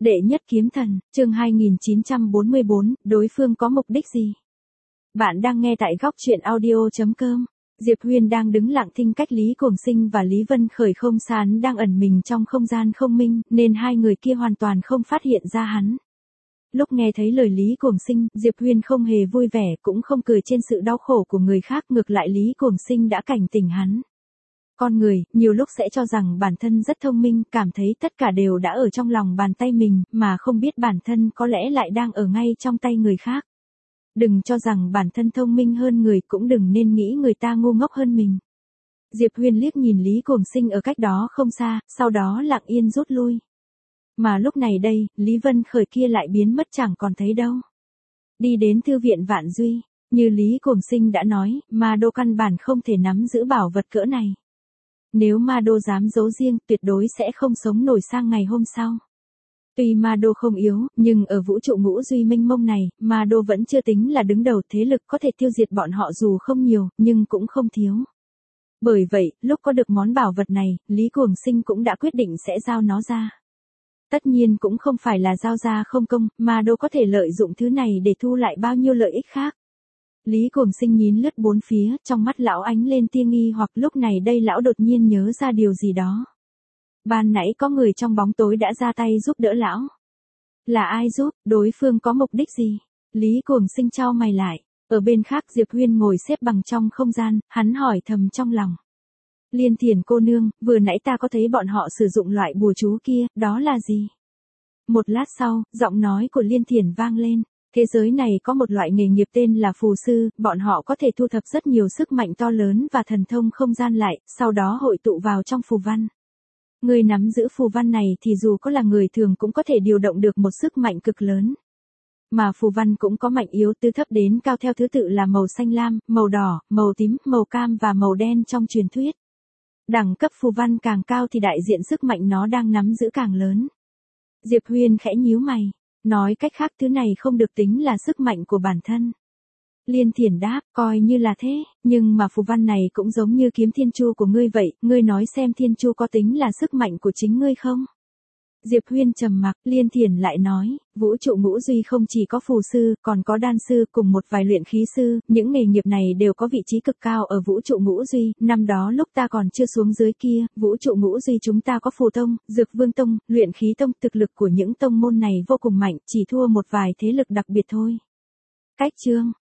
Đệ nhất kiếm thần, chương 2944, đối phương có mục đích gì? Bạn đang nghe tại góc truyện audio.com. Diệp Huyên đang đứng lặng thinh cách Lý Cuồng Sinh và Lý Vân Khởi không xa, hắn đang ẩn mình trong không gian không minh, nên hai người kia hoàn toàn không phát hiện ra hắn. Lúc nghe thấy lời Lý Cuồng Sinh, Diệp Huyên không hề vui vẻ, cũng không cười trên sự đau khổ của người khác, ngược lại Lý Cuồng Sinh đã cảnh tỉnh hắn. Con người, nhiều lúc sẽ cho rằng bản thân rất thông minh, cảm thấy tất cả đều đã ở trong lòng bàn tay mình, mà không biết bản thân có lẽ lại đang ở ngay trong tay người khác. Đừng cho rằng bản thân thông minh hơn người, cũng đừng nên nghĩ người ta ngu ngốc hơn mình. Diệp Huyên liếc nhìn Lý Cuồng Sinh ở cách đó không xa, sau đó lặng yên rút lui. Mà lúc này đây, Lý Vân Khởi kia lại biến mất chẳng còn thấy đâu. Đi đến thư viện Vạn Duy, như Lý Cuồng Sinh đã nói, Ma Đô căn bản không thể nắm giữ bảo vật cỡ này. Nếu Ma Đô dám giấu riêng, tuyệt đối sẽ không sống nổi sang ngày hôm sau. Tuy Ma Đô không yếu, nhưng ở vũ trụ ngũ duy mênh mông này, Ma Đô vẫn chưa tính là đứng đầu, thế lực có thể tiêu diệt bọn họ dù không nhiều, nhưng cũng không thiếu. Bởi vậy, lúc có được món bảo vật này, Lý Cuồng Sinh cũng đã quyết định sẽ giao nó ra. Tất nhiên cũng không phải là giao ra không công, Ma Đô có thể lợi dụng thứ này để thu lại bao nhiêu lợi ích khác. Lý Cuồng Sinh nhìn lướt bốn phía, trong mắt lão ánh lên tia nghi hoặc, lúc này đây lão đột nhiên nhớ ra điều gì đó. Ban nãy có người trong bóng tối đã ra tay giúp đỡ lão. Là ai giúp, đối phương có mục đích gì? Lý Cuồng Sinh chau mày lại. Ở bên khác Diệp Huyên ngồi xếp bằng trong không gian, hắn hỏi thầm trong lòng. Liên Thiển cô nương, vừa nãy ta có thấy bọn họ sử dụng loại bùa chú kia, đó là gì? Một lát sau, giọng nói của Liên Thiển vang lên. Thế giới này có một loại nghề nghiệp tên là phù sư, bọn họ có thể thu thập rất nhiều sức mạnh to lớn và thần thông không gian lại, sau đó hội tụ vào trong phù văn. Người nắm giữ phù văn này thì dù có là người thường cũng có thể điều động được một sức mạnh cực lớn. Mà phù văn cũng có mạnh yếu từ thấp đến cao theo thứ tự là màu xanh lam, màu đỏ, màu tím, màu cam và màu đen trong truyền thuyết. Đẳng cấp phù văn càng cao thì đại diện sức mạnh nó đang nắm giữ càng lớn. Diệp Huyên khẽ nhíu mày. Nói cách khác thứ này không được tính là sức mạnh của bản thân. Liên Thiển đáp, coi như là thế, nhưng mà phù văn này cũng giống như kiếm thiên chu của ngươi vậy, ngươi nói xem thiên chu có tính là sức mạnh của chính ngươi không? Diệp Huyên trầm mặc, Liên Thiển lại nói, vũ trụ ngũ duy không chỉ có phù sư, còn có đan sư cùng một vài luyện khí sư, những nghề nghiệp này đều có vị trí cực cao ở vũ trụ ngũ duy, năm đó lúc ta còn chưa xuống dưới kia, vũ trụ ngũ duy chúng ta có phù tông, dược vương tông, luyện khí tông, thực lực của những tông môn này vô cùng mạnh, chỉ thua một vài thế lực đặc biệt thôi. Cách chương